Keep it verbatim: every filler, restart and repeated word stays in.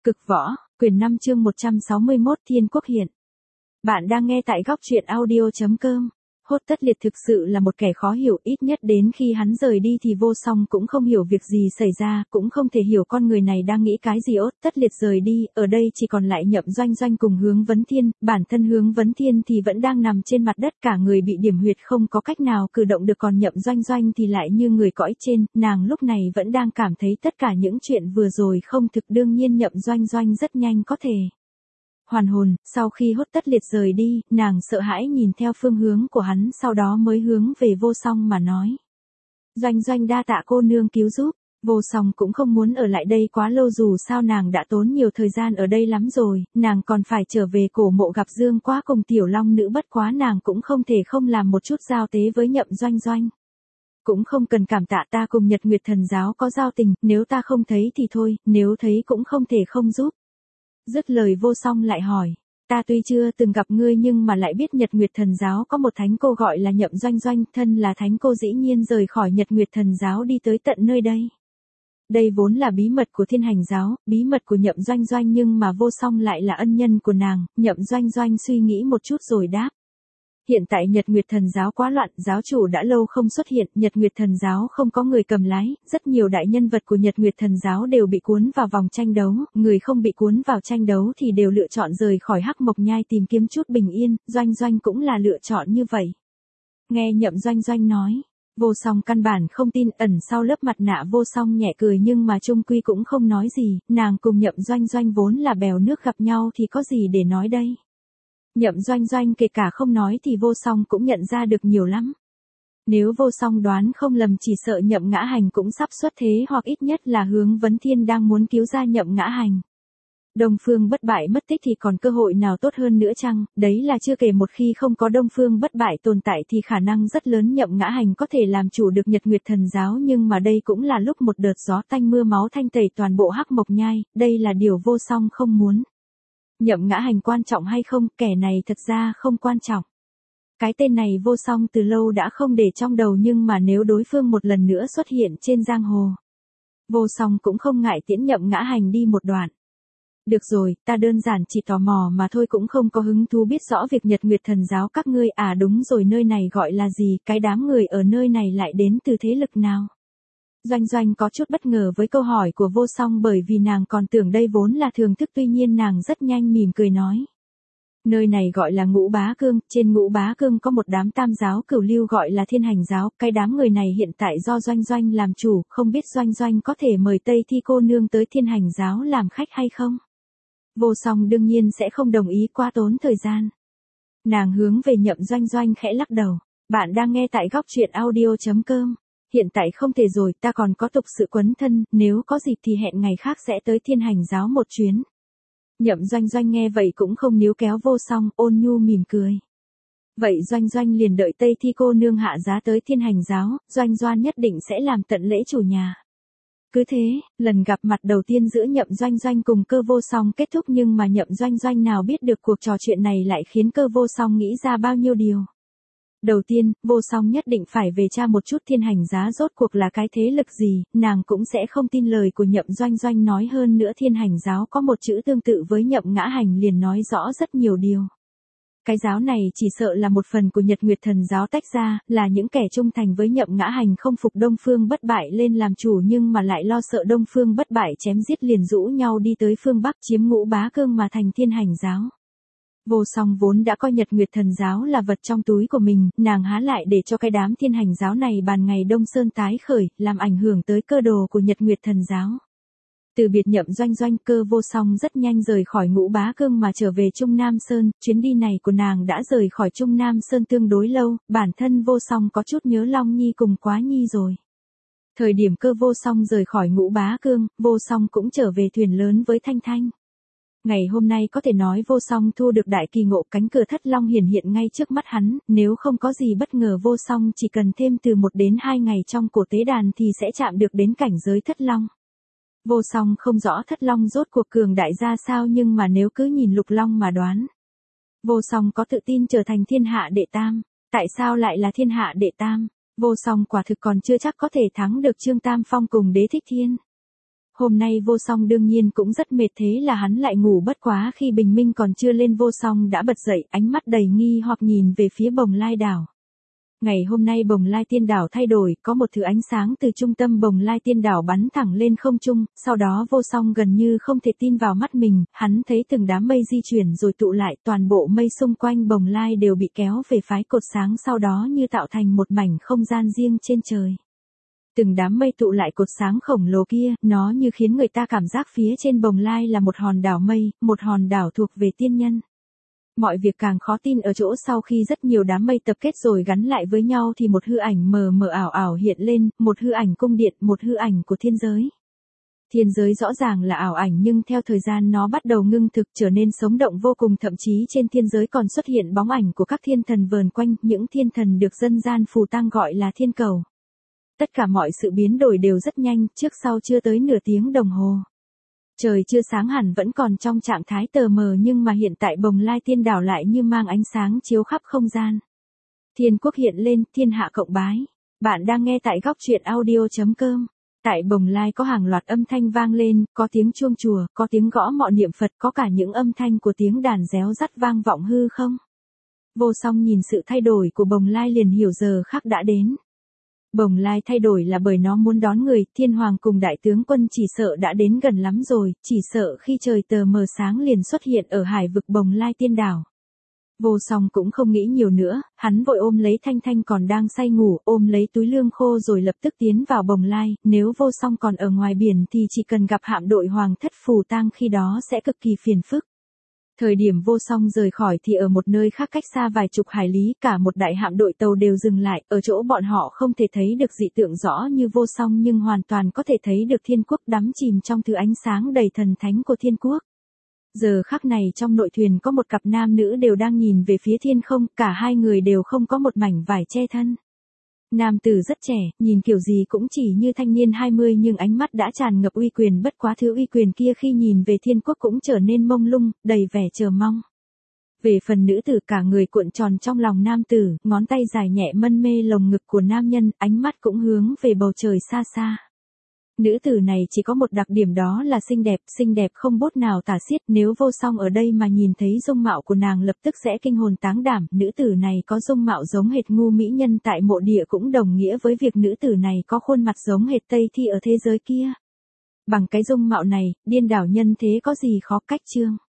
Cực võ, quyển năm chương một trăm sáu mươi mốt Thiên Quốc Hiện. Bạn đang nghe tại góc truyện audio chấm com. Hốt Tất Liệt thực sự là một kẻ khó hiểu, ít nhất đến khi hắn rời đi thì Vô Song cũng không hiểu việc gì xảy ra, cũng không thể hiểu con người này đang nghĩ cái gì. Hốt Tất Liệt rời đi, ở đây chỉ còn lại Nhậm Doanh Doanh cùng Hướng Vấn Thiên, bản thân Hướng Vấn Thiên thì vẫn đang nằm trên mặt đất, cả người bị điểm huyệt không có cách nào cử động được, còn Nhậm Doanh Doanh thì lại như người cõi trên, nàng lúc này vẫn đang cảm thấy tất cả những chuyện vừa rồi không thực. Đương nhiên Nhậm Doanh Doanh rất nhanh có thể hoàn hồn. Sau khi Hốt Tất Liệt rời đi, nàng sợ hãi nhìn theo phương hướng của hắn, sau đó mới hướng về Vô Song mà nói: Doanh Doanh đa tạ cô nương cứu giúp. Vô Song cũng không muốn ở lại đây quá lâu, dù sao nàng đã tốn nhiều thời gian ở đây lắm rồi, nàng còn phải trở về cổ mộ gặp Dương Quá cùng Tiểu Long Nữ, bất quá nàng cũng không thể không làm một chút giao tế với Nhậm Doanh Doanh. Cũng không cần cảm tạ, ta cùng Nhật Nguyệt Thần Giáo có giao tình, nếu ta không thấy thì thôi, nếu thấy cũng không thể không giúp. Dứt lời Vô Song lại hỏi: Ta tuy chưa từng gặp ngươi nhưng mà lại biết Nhật Nguyệt Thần Giáo có một thánh cô gọi là Nhậm Doanh Doanh, thân là thánh cô dĩ nhiên rời khỏi Nhật Nguyệt Thần Giáo đi tới tận nơi đây. Đây vốn là bí mật của Thiên Hành Giáo, bí mật của Nhậm Doanh Doanh, nhưng mà Vô Song lại là ân nhân của nàng. Nhậm Doanh Doanh suy nghĩ một chút rồi đáp: Hiện tại Nhật Nguyệt Thần Giáo quá loạn, giáo chủ đã lâu không xuất hiện, Nhật Nguyệt Thần Giáo không có người cầm lái, rất nhiều đại nhân vật của Nhật Nguyệt Thần Giáo đều bị cuốn vào vòng tranh đấu, người không bị cuốn vào tranh đấu thì đều lựa chọn rời khỏi Hắc Mộc Nhai tìm kiếm chút bình yên, Doanh Doanh cũng là lựa chọn như vậy. Nghe Nhậm Doanh Doanh nói, Vô Song căn bản không tin, ẩn sau lớp mặt nạ Vô Song nhẹ cười nhưng mà chung quy cũng không nói gì, nàng cùng Nhậm Doanh Doanh vốn là bèo nước gặp nhau thì có gì để nói đây. Nhậm Doanh Doanh kể cả không nói thì Vô Song cũng nhận ra được nhiều lắm. Nếu Vô Song đoán không lầm, chỉ sợ Nhậm Ngã Hành cũng sắp xuất thế, hoặc ít nhất là Hướng Vấn Thiên đang muốn cứu ra Nhậm Ngã Hành. Đông Phương Bất Bại mất tích thì còn cơ hội nào tốt hơn nữa chăng? Đấy là chưa kể một khi không có Đông Phương Bất Bại tồn tại thì khả năng rất lớn Nhậm Ngã Hành có thể làm chủ được Nhật Nguyệt Thần Giáo, nhưng mà đây cũng là lúc một đợt gió tanh mưa máu thanh tẩy toàn bộ Hắc Mộc Nhai, đây là điều Vô Song không muốn. Nhậm Ngã Hành quan trọng hay không, kẻ này thật ra không quan trọng. Cái tên này Vô Song từ lâu đã không để trong đầu, nhưng mà nếu đối phương một lần nữa xuất hiện trên giang hồ, Vô Song cũng không ngại tiễn Nhậm Ngã Hành đi một đoạn. Được rồi, ta đơn giản chỉ tò mò mà thôi, cũng không có hứng thú biết rõ việc Nhật Nguyệt Thần Giáo các ngươi. À đúng rồi, nơi này gọi là gì, cái đám người ở nơi này lại đến từ thế lực nào? Doanh Doanh có chút bất ngờ với câu hỏi của Vô Song, bởi vì nàng còn tưởng đây vốn là thưởng thức, tuy nhiên nàng rất nhanh mỉm cười nói: Nơi này gọi là Ngũ Bá Cương, trên Ngũ Bá Cương có một đám tam giáo cửu lưu gọi là Thiên Hành Giáo, cái đám người này hiện tại do Doanh Doanh làm chủ, không biết Doanh Doanh có thể mời Tây Thi cô nương tới Thiên Hành Giáo làm khách hay không? Vô Song đương nhiên sẽ không đồng ý quá tốn thời gian. Nàng hướng về Nhậm Doanh Doanh khẽ lắc đầu. Bạn đang nghe tại góc truyện audio chấm com. Hiện tại không thể rồi, ta còn có tục sự quấn thân, nếu có dịp thì hẹn ngày khác sẽ tới Thiên Hành Giáo một chuyến. Nhậm Doanh Doanh nghe vậy cũng không níu kéo Vô Song, ôn nhu mỉm cười. Vậy Doanh Doanh liền đợi Tây Thi cô nương hạ giá tới Thiên Hành Giáo, Doanh Doanh nhất định sẽ làm tận lễ chủ nhà. Cứ thế, lần gặp mặt đầu tiên giữa Nhậm Doanh Doanh cùng Cơ Vô Song kết thúc, nhưng mà Nhậm Doanh Doanh nào biết được cuộc trò chuyện này lại khiến Cơ Vô Song nghĩ ra bao nhiêu điều. Đầu tiên, Vô Song nhất định phải về tra một chút Thiên Hành Giá rốt cuộc là cái thế lực gì, nàng cũng sẽ không tin lời của Nhậm Doanh Doanh nói, hơn nữa Thiên Hành Giáo có một chữ tương tự với Nhậm Ngã Hành liền nói rõ rất nhiều điều. Cái giáo này chỉ sợ là một phần của Nhật Nguyệt Thần Giáo tách ra, là những kẻ trung thành với Nhậm Ngã Hành, không phục Đông Phương Bất Bại lên làm chủ nhưng mà lại lo sợ Đông Phương Bất Bại chém giết liền rũ nhau đi tới phương Bắc chiếm Ngũ Bá Cương mà thành Thiên Hành Giáo. Vô Song vốn đã coi Nhật Nguyệt Thần Giáo là vật trong túi của mình, nàng há lại để cho cái đám Thiên Hành Giáo này bàn ngày Đông Sơn tái khởi, làm ảnh hưởng tới cơ đồ của Nhật Nguyệt Thần Giáo. Từ biệt Nhậm Doanh Doanh, Cơ Vô Song rất nhanh rời khỏi Ngũ Bá Cương mà trở về Trung Nam Sơn, chuyến đi này của nàng đã rời khỏi Trung Nam Sơn tương đối lâu, bản thân Vô Song có chút nhớ Long Nhi cùng Quá Nhi rồi. Thời điểm Cơ Vô Song rời khỏi Ngũ Bá Cương, Vô Song cũng trở về thuyền lớn với Thanh Thanh. Ngày hôm nay có thể nói Vô Song thu được đại kỳ ngộ, cánh cửa Thất Long hiển hiện ngay trước mắt hắn, nếu không có gì bất ngờ Vô Song chỉ cần thêm từ một đến hai ngày trong cổ tế đàn thì sẽ chạm được đến cảnh giới Thất Long. Vô Song không rõ Thất Long rốt cuộc cường đại ra sao, nhưng mà nếu cứ nhìn Lục Long mà đoán, Vô Song có tự tin trở thành thiên hạ đệ tam. Tại sao lại là thiên hạ đệ tam? Vô Song quả thực còn chưa chắc có thể thắng được Trương Tam Phong cùng Đế Thích Thiên. Hôm nay Vô Song đương nhiên cũng rất mệt, thế là hắn lại ngủ, bất quá khi bình minh còn chưa lên Vô Song đã bật dậy, ánh mắt đầy nghi hoặc nhìn về phía Bồng Lai đảo. Ngày hôm nay Bồng Lai Tiên đảo thay đổi, có một thứ ánh sáng từ trung tâm Bồng Lai Tiên đảo bắn thẳng lên không trung, sau đó Vô Song gần như không thể tin vào mắt mình, hắn thấy từng đám mây di chuyển rồi tụ lại, toàn bộ mây xung quanh Bồng Lai đều bị kéo về phái cột sáng, sau đó như tạo thành một mảnh không gian riêng trên trời. Từng đám mây tụ lại cột sáng khổng lồ kia, nó như khiến người ta cảm giác phía trên Bồng Lai là một hòn đảo mây, một hòn đảo thuộc về tiên nhân. Mọi việc càng khó tin ở chỗ sau khi rất nhiều đám mây tập kết rồi gắn lại với nhau thì một hư ảnh mờ mờ ảo ảo hiện lên, một hư ảnh cung điện, một hư ảnh của thiên giới. Thiên giới rõ ràng là ảo ảnh nhưng theo thời gian nó bắt đầu ngưng thực, trở nên sống động vô cùng, thậm chí trên thiên giới còn xuất hiện bóng ảnh của các thiên thần vờn quanh, những thiên thần được dân gian phù tang gọi là thiên cầu. Tất cả mọi sự biến đổi đều rất nhanh, trước sau chưa tới nửa tiếng đồng hồ. Trời chưa sáng hẳn vẫn còn trong trạng thái tờ mờ nhưng mà hiện tại Bồng Lai Tiên đảo lại như mang ánh sáng chiếu khắp không gian. Thiên quốc hiện lên, thiên hạ cộng bái. Bạn đang nghe tại góc truyện audio chấm com. Tại Bồng Lai có hàng loạt âm thanh vang lên, có tiếng chuông chùa, có tiếng gõ mọ niệm Phật, có cả những âm thanh của tiếng đàn réo rắt vang vọng hư không. Vô Song nhìn sự thay đổi của Bồng Lai liền hiểu giờ khắc đã đến. Bồng Lai thay đổi là bởi nó muốn đón người, thiên hoàng cùng đại tướng quân chỉ sợ đã đến gần lắm rồi, chỉ sợ khi trời tờ mờ sáng liền xuất hiện ở hải vực Bồng Lai Tiên đảo. Vô Song cũng không nghĩ nhiều nữa, hắn vội ôm lấy Thanh Thanh còn đang say ngủ, ôm lấy túi lương khô rồi lập tức tiến vào Bồng Lai, nếu Vô Song còn ở ngoài biển thì chỉ cần gặp hạm đội hoàng thất phù tang khi đó sẽ cực kỳ phiền phức. Thời điểm Vô Song rời khỏi thì ở một nơi khác cách xa vài chục hải lý, cả một đại hạm đội tàu đều dừng lại, ở chỗ bọn họ không thể thấy được dị tượng rõ như Vô Song nhưng hoàn toàn có thể thấy được thiên quốc đắm chìm trong thứ ánh sáng đầy thần thánh của thiên quốc. Giờ khắc này trong nội thuyền có một cặp nam nữ đều đang nhìn về phía thiên không, cả hai người đều không có một mảnh vải che thân. Nam tử rất trẻ, nhìn kiểu gì cũng chỉ như thanh niên hai mươi nhưng ánh mắt đã tràn ngập uy quyền, bất quá thứ uy quyền kia khi nhìn về thiên quốc cũng trở nên mông lung, đầy vẻ chờ mong. Về phần nữ tử, cả người cuộn tròn trong lòng nam tử, ngón tay dài nhẹ mân mê lồng ngực của nam nhân, ánh mắt cũng hướng về bầu trời xa xa. Nữ tử này chỉ có một đặc điểm đó là xinh đẹp, xinh đẹp không bốt nào tả xiết, nếu Vô Song ở đây mà nhìn thấy dung mạo của nàng lập tức sẽ kinh hồn táng đảm, nữ tử này có dung mạo giống hệt ngu mỹ nhân tại mộ địa cũng đồng nghĩa với việc nữ tử này có khuôn mặt giống hệt Tây Thi ở thế giới kia. Bằng cái dung mạo này, điên đảo nhân thế có gì khó cách chương.